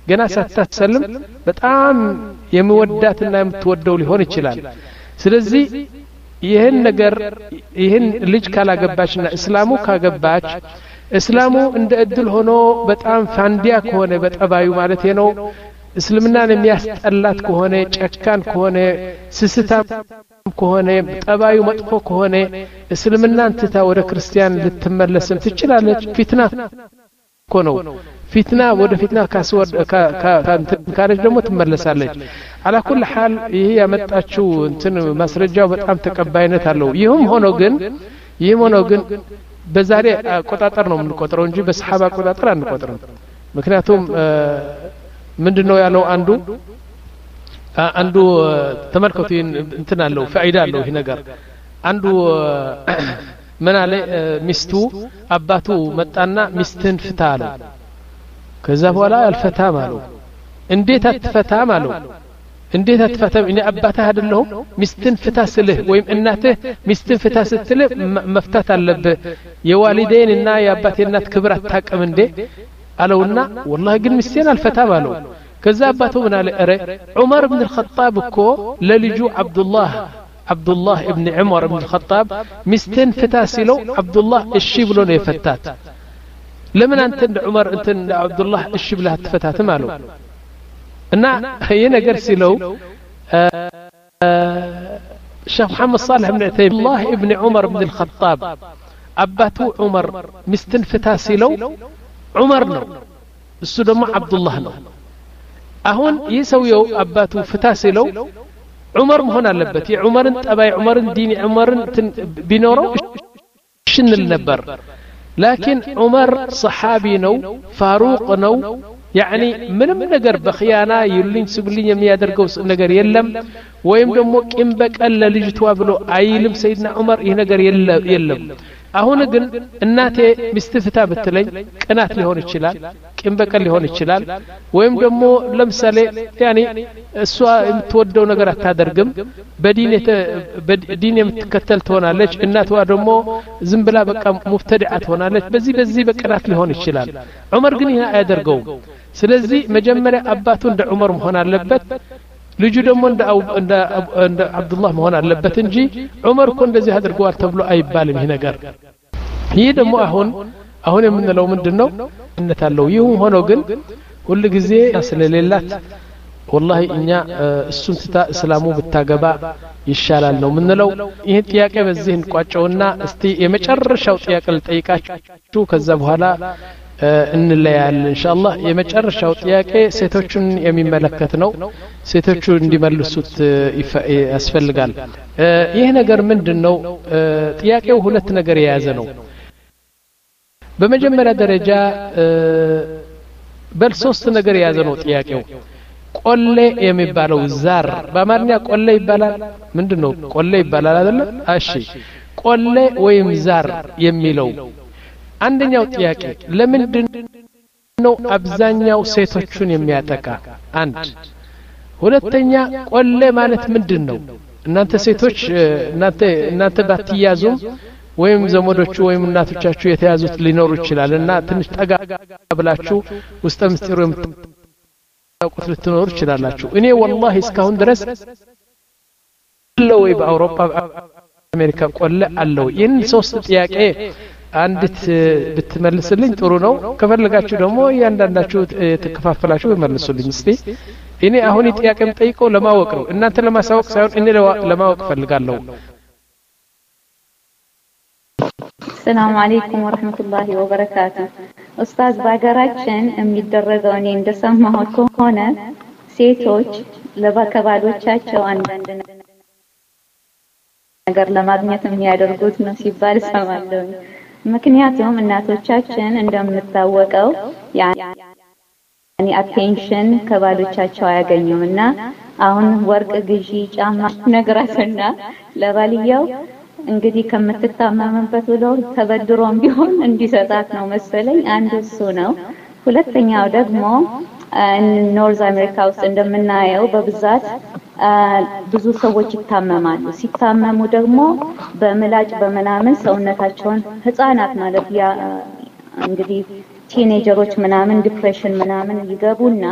ገና ሳታሰልም በጣም የሚወዳትና የምትወደው ሊሆን ይችላል ስለዚህ ይህን ነገር ይህን ልጅ ካላገባችና እስላሙ ካገባች እስላሙ እንደ እድል ሆኖ በጣም ፋንዲያ ከሆነ በጠባዩ ማለት ነው እስልምናን የሚያስጠላት ከሆነ ጨካን ከሆነ ስስታም ከሆነ ጠባዩ መጥፎ ከሆነ እስልምናን ትታ ወደ ክርስቲያን ልትመለስም ትችላለች ፊትና ኮነው ፊትና ወደ ፊትና ካስወድ ካንተካለች ደግሞ ትመለሳለች على كل حال ይሄ ያመጣችው እንትን ማስረጃው በጣም ተቀባይነት አለው ይሁን ሆኖ ግን ይሁን ሆኖ ግን በዛሬ አቆጣጠር ነው የምንቆጥረው እንጂ በሰሃባ አቆጣጠር አንቆጥርም ምክንያቱም ምንድነው ያለው አንዱ አንዱ ተመልከቱ እንትን አለው ፋይዳ አለው ይሄ ነገር አንዱ ምን አለ ሚስቱ አባቱ መጣና ሚስትን ፍታ አለው ከዛ በኋላ አልፈታም አለው እንዴት አትፈታም አለው እንዴት አትፈታም እኔ አባትህ አይደለሁ ሚስትን ፍታ ስልህ ወይም እናትህ ሚስትን ፍታ ስትልህ መፍታት አለብህ የዋሊዴንና የአባቴ እናት ክብር አታቀም እንዴ አለውና والله ግን ሚስቴን አልፈታም አለው ከዛ አባቱ ምን አለ አረ ዑመር ኢብኑ الخطاب እኮ ለልጁ አብዱላህ አብዱላህ ኢብኑ ዑመር ኢብኑ الخطاب ሚስትን ፍታ ሲለው አብዱላህ እሺ ብሎ ነው የፈታት ለምን አንተ እንደ ዑመር እንተ እንደ አብዱላህ እሺ ብለህ አትፈታትም አለው እና ይሄ ነገር ሲለው ሼህ መሐመድ صالح ኢብኑ ዑተይሚን الله ኢብኑ ዑመር ኢብኑ الخطاب አባቱ ዑመር ሚስትን ፍታ ሲለው ዑመር ነው እሱ ደግሞ አብዱላህ ነው አሁን ይህ ሰውየው አባቱ ፍታ ሲለው ዑመር መሆን አለበት የዑመርን ጠባይ ዑመርን ዲን ዑመርን ቢኖረው ሽንል ነበር لكن عمر صحابي نو فاروق نو يعني ምንም ነገር በخيانه ይልኝ ስብልኝ የሚያደርገው ነገር የለም ወይም ደግሞ ቂም በቀል ለልጅቷ ብሎ አይልም ሰይድና ዑመር ይሄ ነገር የለም አሁን ግን እናቴ ሚስት ፍታ ብትለኝ ቅናት ሊሆን ይችላል ቂም በቀል ሊሆን ይችላል ወይም ደግሞ ለምሳሌ ያኒ እሷ የምትወደው ነገር አታደርግም በዲን በዲን የምትከተል ትሆናለች እናቷ ደግሞ ዝም ብላ በቃ ሙፍተዲዓ ትሆናለች በዚህ በዚህ በቅናት ሊሆን ይችላል ዑመር ግን ይሄ አያደርገው ስለዚህ መጀመሪያ አባቱ እንደ ዑመር መሆን አለበት ልጁ ደግሞ እንደ እንደ እንደ አብዱላህ መሆን አለበት እንጂ ዑመር እኮ እንደዚህ አድርጓል ተብሎ አይባልም ይሄ ነገር ይሄ ደግሞ አሁን አሁን የምንለው ምንድነው እንታለው ይሁን ሆኖ ግን ሁሉ ጊዜ ስለሌላት والله እኛ እሱን ትታ እስላሙ ብታገባ ይሻላል ነው ምንለው ይሄ ጥያቄ በዚህ እንቋጨውና እስቲ የመጨረሻው ጥያቄ ልጠይቃችሁ ከዛ በኋላ እንለያለን ኢንሻአላህ የመጨረሻው ጥያቄ ሴቶችን የሚመለከት ነው ሴቶቹ እንዲመልሱት ያስፈልጋል ይሄ ነገር ምንድነው ጥያቄው ሁለት ነገር የያዘ ነው በመጀመሪያ ደረጃ በል ሶስት ነገር የያዘ ነው ጥያቄው ቆሌ የሚባለው ዛር በአማርኛ ቆሌ ይባላል ምንድነው ቆሌ ይባላል አይደል እሺ ቆሌ ወይም ዛር የሚለው አንደኛው ጥያቄ ለምንድን ነው አብዛኛው ሴቶችን የሚያጠቃ አንድ ሁለተኛ ቆሌ ማለት ምንድነው እናንተ ሴቶች እናንተ እናንተ ባትያዙም ወይም ዘመዶቹ ወይም እናቶቻችሁ የተያዙት ሊኖሩ ይችላልና ትንሽ ጠጋ ብላችሁ ውስጥ ምስጢሩ የምታውቁት ልትኖሩ ይችላላችሁ እኔ والله እስካሁን ድረስ አለው በአውሮፓ አሜሪካ ቆሌ አለው ይህን ሶስት ጥያቄ አንዲት ብትመልስልኝ ጥሩ ነው ከፈለጋችሁ ደግሞ ያንዳንዳችሁ ተከፋፈላችሁ በመልሱልኝ እስቲ እኔ አሁን ጥያቄም ጠይቀው ለማወቅ ነው እናንተ ለማሳወቅ ሳይሆን እኔ ለማወቅ ፈልጋለሁ السلام عليكم ورحمة الله وبركاته أستاذ باقراችን የሚደረገው እኔ እንደሰማሁት ከሆነ ሴቶች ለባከባሎቻቸው አንዳንድ ነገር ለማግኘት የሚያደርጉት ነው ሲባል ሰማለሁ ምክንያቱም እናቶቻችን እንደምታወቀው ያኒ አቴንሽን ከባሎቻቸው አያገኙምና አሁን ወርቅ ግዢ ጫማ ነገራትና ለባልየው እንግዲህ ከምትታመምበት ብሎ ተበድሮም ቢሆን እንዲሰጣት ነው መሰለኝ አንድ እሱ ነው ሁለተኛው ደግሞ ኖርዝ አሜሪካ ውስጥ እንደምናየው በብዛት ብዙ ሰዎች ይታመማሉ ሲታመሙ ደግሞ በምላጭ በመናምን ሰውነታቸውን ህፃናት ማለት ያ እንግዲህ ቲኔጀሮች ምናምን ዲፕሬሽን ምናምን ይገቡና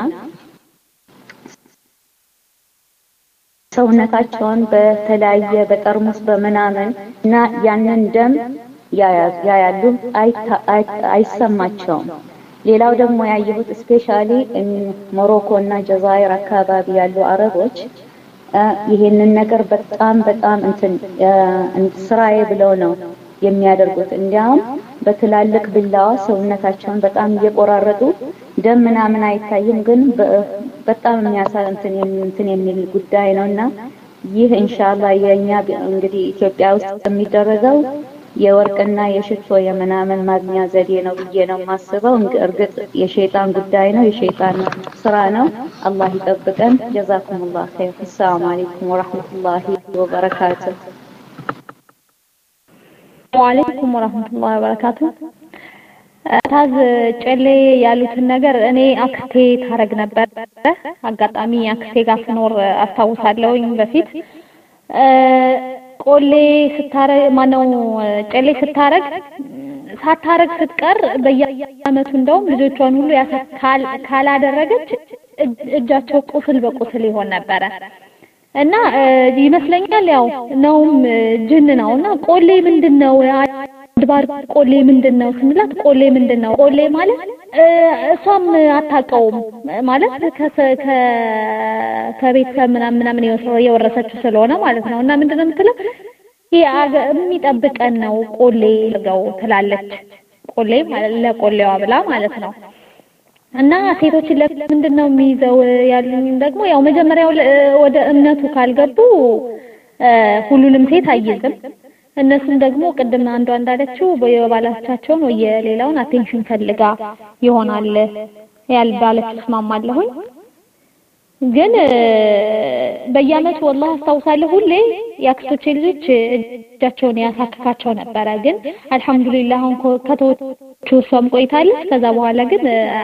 ሰውነታቸውን በተለያየ በጠርሙስ በመናመን እና ያንን ደም ያያሉ አይሰማቸውም። ሌላው ደግሞ ያየሁት ስፔሻሊ ሞሮኮ እና ጀዛይር አካባቢ ያሉ አረቦች ይሄንን ነገር በጣም በጣም እንትን ስራዬ ብለው ነው የሚያደርጉት። እንዲያውም በትላልቅ ቢላዋ ሰውነታቸውን በጣም እየቆራረጡ ደም ምናምን አይታይም፣ ግን በጣም የሚያሳንተን እንትን የሚል ጉዳይ ነውና ይህ ኢንሻአላህ የኛ እንግዲህ ኢትዮጵያ ውስጥ የሚደረገው የወርቅና የሽቶ የምናምን ማግኛ ዘዴ ነው ብዬ ነው ማስበው። እርግጥ የሸይጣን ጉዳይ ነው፣ የሸይጣን ስራ ነው። አላህ ይጠብቀን። ጀዛኩሙላህ ኸይር። ሰላም አለይኩም ወራህመቱላሂ ወበረካቱሁ። ወአለይኩም ወራህመቱላሂ ወበረካቱሁ። ታዝ ጨሌ ያሉትን ነገር እኔ አክስቴ ታረግ ነበር። አጋጣሚ አክስቴ ጋር ስኖር አስታውሳለሁኝ በፊት ቆሌ ስታረግ ማነው ጨሌ ስታረግ ሳታረግ ስትቀር በየአመቱ እንደውም ልጆቿን ሁሉ ያሳካል ካላደረገች እጃቸው ቁስል በቁስል ይሆን ነበር እና ይመስለኛል ያው ነውም ጅን ነውና ቆሌ ምንድነው ድባር ቆሌ ምንድነው ስንላት ቆሌ ምንድነው ቆሌ ማለት እሷም አታውቀውም ማለት ከ ከቤተሰብ ምናምን ምናምን የወረሰችው ስለሆነ ማለት ነው። እና ምንድነው የምትለው ይሄ የሚጠብቀን ነው ቆሌ ለጋው ትላለች። ቆሌ ማለት ለቆሌዋ ብላ ማለት ነው። እና ሴቶች ለምንድነው የሚይዘው ያሉኝ ደግሞ ያው መጀመሪያው ወደ እምነቱ ካልገቡ ሁሉንም ሴት አይይዝም። እነሱም ደግሞ ቅድም አንዷ እንዳለችው በባላቻቸውን ወይ የሌላውን አቴንሽን ፈልጋ ይሆናል ያልባለች እስማማለሁኝ። ግን በየአመቱ والله አስታውሳለሁ ሁሌ ያክስቶቼ ልጆች እጃቸውን ያሳክካቸው ነበረ። ግን አልহামዱሊላህ አሁን ከተወቹ እሷም ቆይታለች። ከዛ በኋላ ግን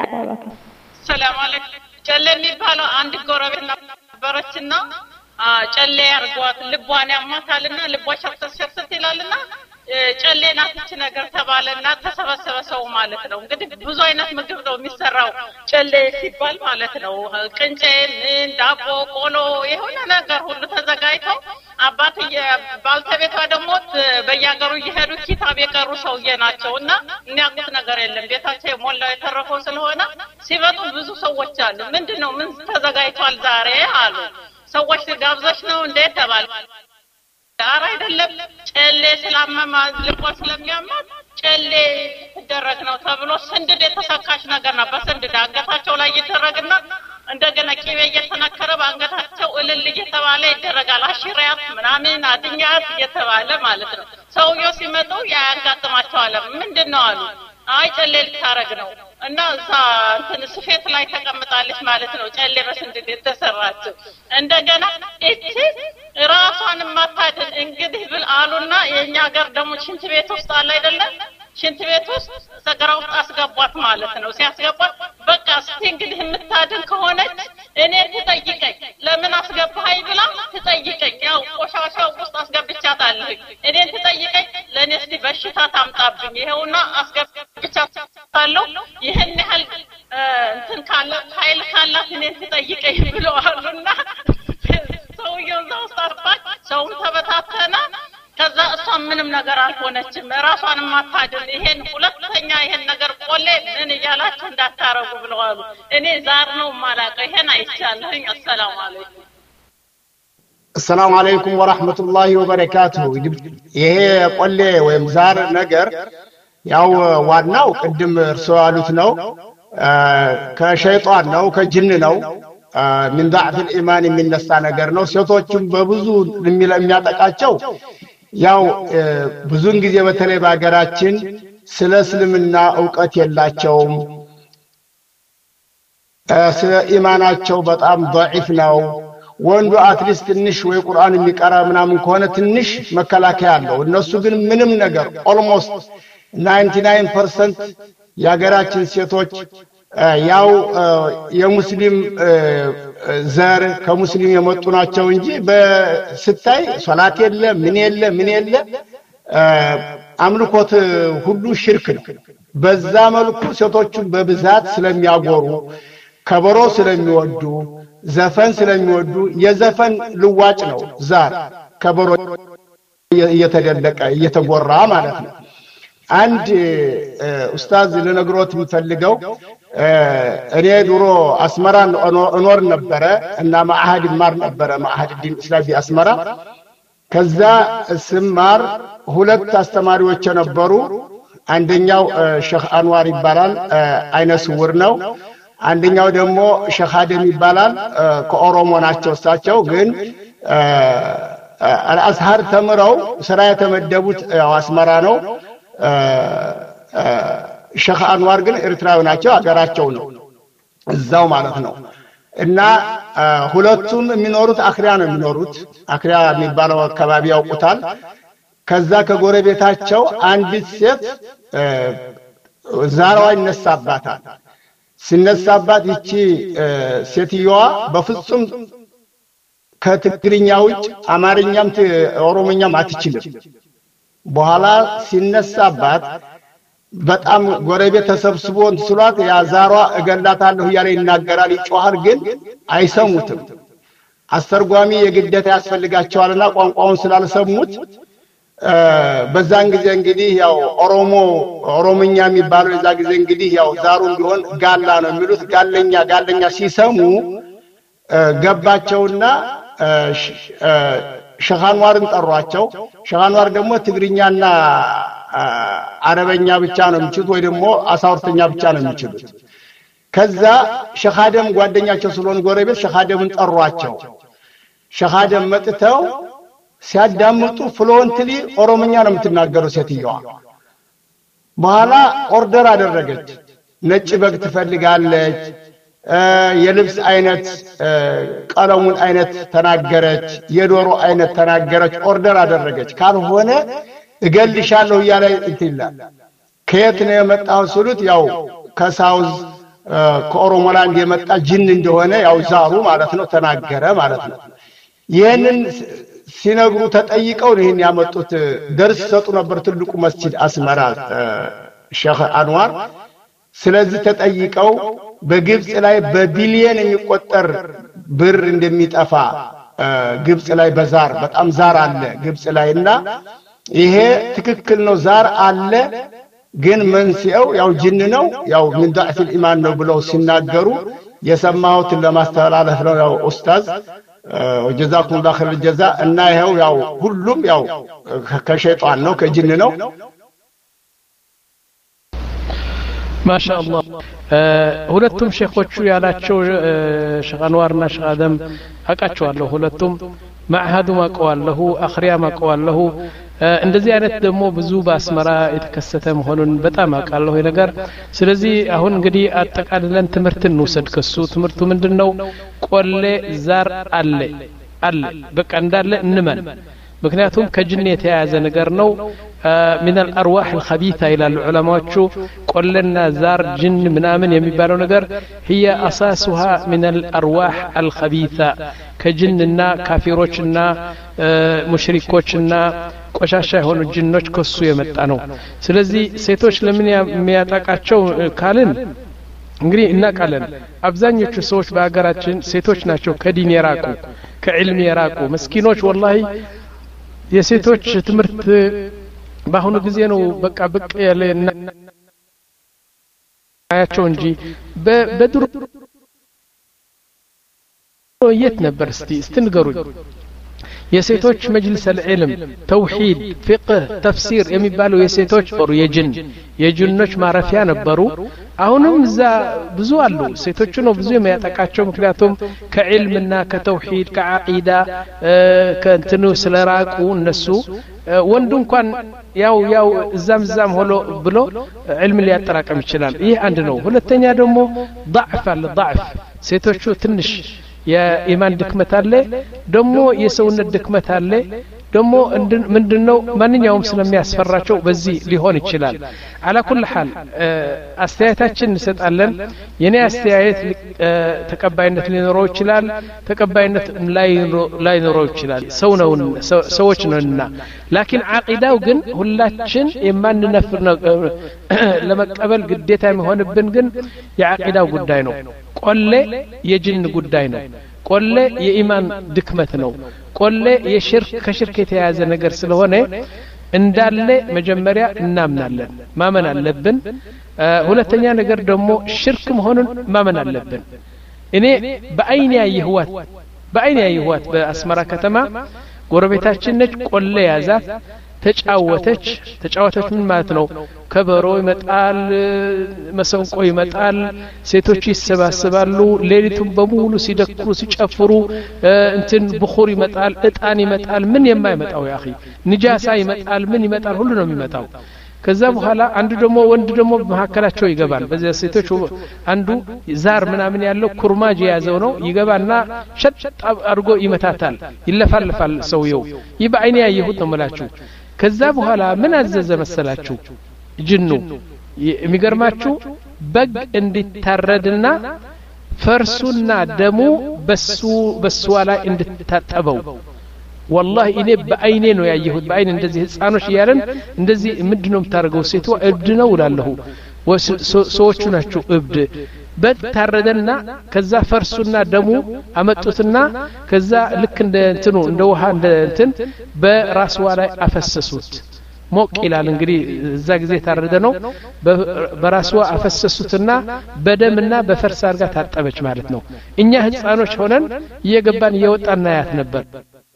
ሰላም አለይኩም ጨሌ የሚባለው አንድ ጎረቤት ነበረችና ጨሌ ያርጓት ልቧን ያማታልና ልቧ ሸፍተት ሸፍተት ይላልና ጨሌ ናትች ነገር ተባለና ተሰበሰበ ሰው ማለት ነው። እንግዲህ ብዙ አይነት ምግብ ነው የሚሰራው ጨሌ ሲባል ማለት ነው። ቅንጬ፣ ምን፣ ዳቦ፣ ቆሎ የሆነ ነገር ሁሉ ተዘጋጅቶ አባትዬ ባልተቤቷ ደግሞ በያገሩ እየሄዱ ኪታብ የቀሩ ሰውዬ ናቸውና የሚያውቁት ነገር የለም። ቤታቸው ሞላው የተረፈው ስለሆነ ሲመጡ ብዙ ሰዎች አሉ። ምንድነው ምን ተዘጋጅቷል ዛሬ አሉ። ሰዎች ጋብዘሽ ነው እንዴ ተባለ። ዳር አይደለም ጨሌ ስላመማ ልቆ ስለሚያማት ጨሌ ተደረግ ነው ተብሎ ስንድድ የተሰካሽ ነገር ነው። በስንድድ አንገታቸው ላይ ይደረግና እንደገና ቂቤ እየተነከረ በአንገታቸው እልል እየተባለ ይደረጋል። አሽሪያት ምናምን አድኛት እየተባለ ማለት ነው። ሰውየው ሲመጡ ያጋጥማቸዋል። ምንድነው አሉ። አይ ጨሌ ልታረግ ነው እና እዛ እንትን ስፌት ላይ ተቀምጣለች ማለት ነው። ጨሌ በስንድድ የተሰራች እንደገና እቺ ራሷን ማታድን እንግዲህ ብል አሉና የኛ ሀገር ደግሞ ሽንት ቤት ውስጥ አለ አይደለም ሽንት ቤት ውስጥ ሰገራው አስገቧት ማለት ነው። ሲያስገቧት በቃ እስቲ እንግዲህ የምታድን ከሆነች እኔ ትጠይቀኝ ለምን አስገባኸኝ ብላ ትጠይቀኝ። ያው ቆሻሻው ውስጥ አስገብቻታለሁ እኔን ትጠይቀኝ ለኔ እስቲ በሽታ ታምጣብኝ ይሄውና አስገብቻታለሁ ይሄን ያህል እንትን ካለ ኃይል ካላት እኔን ትጠይቀኝ ብለዋልና ሰውየው እዛው አስጣባች። ሰውም ተበታተና ከዛ እሷ ምንም ነገር አልሆነችም። ራሷን ማታድን ይሄን ሁለተኛ ይሄን ነገር ቆሌ ምን ይያላችሁ እንዳታረጉ ብለዋሉ። እኔ ዛር ነው ማላቀ ይሄን አይቻለኝ። አሰላሙ አለይኩም السلام عليكم ورحمة الله وبركاته ይሄ ቆሌ ወይም ዛር ነገር ያው ዋናው ቅድም እርሶ ያሉት ነው ከሸይጣን ነው ከጅን ነው من ضعف الإيمان من نستا ነገር ነው። ሴቶችም በብዙ የሚያጠቃቸው ያው ብዙን ጊዜ በተለይ በአገራችን ስለ እስልምና ዕውቀት የላቸውም። ስለ ኢማናቸው በጣም ضعيف ነው። ወንዱ አትሊስት ትንሽ ወይ ቁርአን የሚቀራ ምናምን ከሆነ ትንሽ መከላከያ አለው። እነሱ ግን ምንም ነገር almost ninety-nine percent የአገራችን ሴቶች ያው የሙስሊም ዘር ከሙስሊም የመጡ ናቸው እንጂ በስታይ ሶላት የለ ምን የለ ምን የለ አምልኮት ሁሉ ሽርክ ነው። በዛ መልኩ ሴቶቹን በብዛት ስለሚያጎሩ ከበሮ ስለሚወዱ ዘፈን ስለሚወዱ የዘፈን ልዋጭ ነው ዛር ከበሮ እየተደለቀ እየተጎራ ማለት ነው አንድ ኡስታዝ ለነግሮት የሚፈልገው እኔ ድሮ አስመራ እኖር ነበረ እና ማአህድ ማር ነበረ ማአህድ ዲን እስላሚ አስመራ ከዛ ስማር ሁለት አስተማሪዎች ነበሩ አንደኛው ሼኽ አንዋር ይባላል አይነ ስውር ነው አንደኛው ደግሞ ሼኽ አደም ይባላል ከኦሮሞ ናቸው እሳቸው ግን አልአዝሃር ተምረው ስራ የተመደቡት አስመራ ነው ሼኽ አንዋር ግን ኤርትራዊ ናቸው አገራቸው ነው እዛው ማለት ነው እና ሁለቱም የሚኖሩት አክሪያ ነው የሚኖሩት አክሪያ የሚባለው አካባቢ ያውቁታል ከዛ ከጎረቤታቸው አንዲት ሴት ዛራዋ ይነሳባታል ሲነሳባት ይቺ ሴትየዋ በፍጹም ከትግርኛ ውጭ አማርኛም ኦሮሞኛም አትችልም በኋላ ሲነሳባት በጣም ጎረቤት ተሰብስቦ እንትስሏት ያ ዛሯ እገላታለሁ ያለ ይናገራል ይጮሃል ግን አይሰሙትም አስተርጓሚ የግዴታ ያስፈልጋቸዋልና ቋንቋውን ስላልሰሙት በዛን ጊዜ እንግዲህ ያው ኦሮሞ ኦሮሞኛ የሚባለው የዛ ጊዜ እንግዲህ ያው ዛሩን ቢሆን ጋላ ነው የሚሉት ጋለኛ ጋለኛ ሲሰሙ ገባቸውና ሼኽ አንዋርን ጠሯቸው ሼኽ አንዋር ደግሞ ትግርኛና አረበኛ ብቻ ነው የሚችሉት ወይ ደግሞ አሳውርተኛ ብቻ ነው የሚችሉት ከዛ ሼኽ አደም ጓደኛቸው ስለሆነ ጎረቤት ሼኽ አደምን ጠሯቸው ሼኽ አደም መጥተው ሲያዳምጡ ፍሉዌንትሊ ኦሮሞኛ ነው የምትናገረው ሴትየዋ በኋላ ኦርደር አደረገች ነጭ በግ ትፈልጋለች የልብስ አይነት ቀለሙን አይነት ተናገረች የዶሮ አይነት ተናገረች ኦርደር አደረገች ካልሆነ እገልሻለሁ ያለ እንትይላል ከየት ነው የመጣው ስሉት ያው ከሳውዝ ከኦሮሞላንድ የመጣ ጅን እንደሆነ ያው ዛሩ ማለት ነው ተናገረ ማለት ነው ይሄንን ሲነግሩ ተጠይቀው ይሄን ያመጡት ደርስ ሰጡ ነበር ትልቁ መስጂድ አስመራ ሼኽ አንዋር ስለዚህ ተጠይቀው በግብጽ ላይ በቢሊየን የሚቆጠር ብር እንደሚጠፋ ግብጽ ላይ በዛር በጣም ዛር አለ ግብጽ ላይና ይሄ ትክክል ነው ዛር አለ ግን መንስኤው ያው ጅን ነው ያው ምን ضعف الإيمان ነው ብለው ሲናገሩ የሰማሁትን ለማስተላለፍ ነው ያው ኡስታዝ ወጀዛኩም الله خير الجزاء እና ይሄው ያው ሁሉም ያው ከሸይጣን ነው ከጅን ነው ማሻአላህ ሁለቱም ሼኾቹ ያላቸው ሼኽ አንዋርና ሼኽ አደም አቃቸዋለሁ ሁለቱም ማዕሃዱ ማቀዋለሁ አኽሪያ ማቀዋለሁ እንደዚህ አይነት ደግሞ ብዙ በአስመራ የተከሰተ መሆኑን በጣም አቃለሁ ነገር ስለዚህ አሁን እንግዲህ አጠቃልለን ትምህርትን እንውሰድ ከሱ ትምህርቱ ምንድነው ቆሌ ዛር አለ አለ በቃ እንዳለ እንመን ምክንያቱም ከጅን የተያያዘ ነገር ነው من الارواح الخبيثه الى العلماء قلنا زار جن ምናምን የሚባለው ነገር هي اساسها من الارواح الخبيثه ከጅንና ካፊሮችና ሙሽሪኮችና ቆሻሻ የሆኑ ጅኖች ከሱ የመጣ ነው ስለዚህ ሴቶች ለምን የሚያጣቃቸው ካልን እንግዲህ እናቃለን አብዛኞቹ ሰዎች በአገራችን ሴቶች ናቸው ከዲን የራቁ ከዕልም የራቁ መስኪኖች والله የሴቶች ትምህርት ባሁኑ ጊዜ ነው በቃ በቃ ያለ አያቸው እንጂ በድሮ የት ነበር እስቲ እስትንገሩኝ የሴቶች መጅልስ العلم ተውሂድ ፍቅህ ተፍሲር የሚባለው የሴቶች ኦር የጅን የጅኖች ማረፊያ ነበሩ አሁንም እዛ ብዙ አሉ ሴቶች ነው ብዙ የሚያጠቃቸው ምክንያቱም ከዕልምና ከተውሂድ ከዓቂዳ ከእንትኑ ስለራቁ እነሱ ወንዱ እንኳን ያው ያው እዛም እዛም ሆሎ ብሎ ዕልም ሊያጠራቀም ይችላል ይህ አንድ ነው ሁለተኛ ደግሞ ضعف አለ ضعف ሴቶቹ ትንሽ የኢማን ድክመት አለ ደግሞ የሰውነት ድክመት አለ ደሞ ምንድነው ማንኛውም ስለሚያስፈራቸው በዚህ ሊሆን ይችላል على كل حال አስተያየታችን እንሰጣለን የኔ አስተያየት ተቀባይነት ሊኖረው ይችላል ተቀባይነት ላይ ሊኖረው ይችላል ሰው ነው ሰዎች ነውና لكن عقيداው ግን ሁላችን የማንነፍር ለመቀበል ግዴታ የሚሆንብን ግን የዓቂዳው ጉዳይ ነው ቆሌ የጅን ጉዳይ ነው ቆሌ የኢማን ድክመት ነው ቆሌ የሽርክ ከሽርክ የተያዘ ነገር ስለሆነ እንዳለ መጀመሪያ እናምናለን ማመን አለብን ሁለተኛ ነገር ደግሞ ሽርክ መሆኑን ማመን አለብን እኔ በአይኔ ያየሁት በአይኔ ያየሁት በአስመራ ከተማ ጎረቤታችን ነች ቆሌ ያዛት ተጫወተች ተጫወተች ምን ማለት ነው ከበሮ ይመጣል መሰንቆ ይመጣል ሴቶች ይሰባሰባሉ ሌሊቱን በሙሉ ሲደክሩ ሲጨፍሩ እንትን ብኹር ይመጣል እጣን ይመጣል ምን የማይመጣው ያኺ ንጃሳ ይመጣል ምን ይመጣል ሁሉ ነው የሚመጣው ከዛ በኋላ አንዱ ደግሞ ወንድ ደግሞ በመሐከላቸው ይገባል በዚያ ሴቶች አንዱ ዛር ምናምን ያለው ኩርማጅ ያዘው ነው ይገባና ሸጥ አድርጎ ይመታታል ይለፋልፋል ሰውየው ይባይኔ ያየሁት ነው መላችሁ ከዛ በኋላ ምን አዘዘ መሰላችሁ ጅኑ የሚገርማችሁ በግ እንዲታረድና ፈርሱና ደሙ በሱ በሱ ላይ እንድታጠበው والله እኔ በአይኔ ነው ያየሁት በአይኔ እንደዚህ ህፃኖች ይያለን እንደዚህ ምንድነው የምታረገው ሴቷ እብድ ነው ይላልሁ ሰዎቹ ናቸው እብድ በታረደና ከዛ ፈርሱና ደሙ አመጡትና ከዛ ልክ እንደ እንትኑ እንደ ውሃ እንደ እንትን በራስዋ ላይ አፈሰሱት ሞቅ ይላል እንግዲህ እዛ ጊዜ ታረደ ነው በራስዋ አፈሰሱትና በደምና በፈርስ አርጋ ታጠበች ማለት ነው እኛ ህፃኖች ሆነን እየገባን እየወጣና ያት ነበር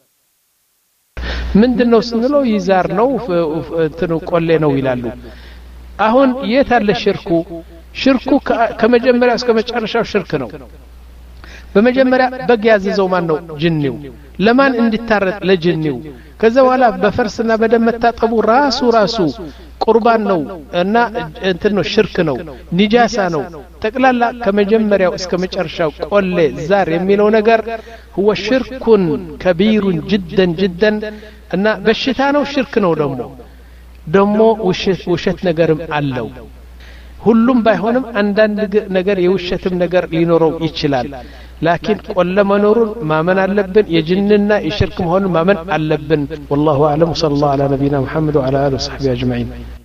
ምንድነው ስንለው ይዛር ነው እንትኑ ቆሌ ነው ይላሉ አሁን የት አለ ሽርኩ ሽርኩ ከመጀመሪያ እስከ መጨረሻው ሽርክ ነው በመጀመሪያ በግ ያዘዘው ማን ነው ጅኒው ለማን እንዲታረድ ለጅኒው ከዛ በኋላ በፈርስና በደም መታጠቡ ራሱ ራሱ ቁርባን ነው እና እንትን ነው ሽርክ ነው ንጃሳ ነው ጠቅላላ ከመጀመሪያው እስከ መጨረሻው ቆሌ ዛር የሚለው ነገር هو شرك كبير جدا جدا እና በሽታ ነው ሽርክ ነው ደግሞ ደግሞ ውሸት ነገርም አለው ሁሉም ባይሆንም አንዳንድ ነገር የውሸትም ነገር ሊኖረው ይችላል لكن ቆለ መኖሩን ማመን አለብን የጅንና የሽርክ መሆኑን ማመን አለብን والله اعلم صلى الله على نبينا محمد وعلى اله وصحبه اجمعين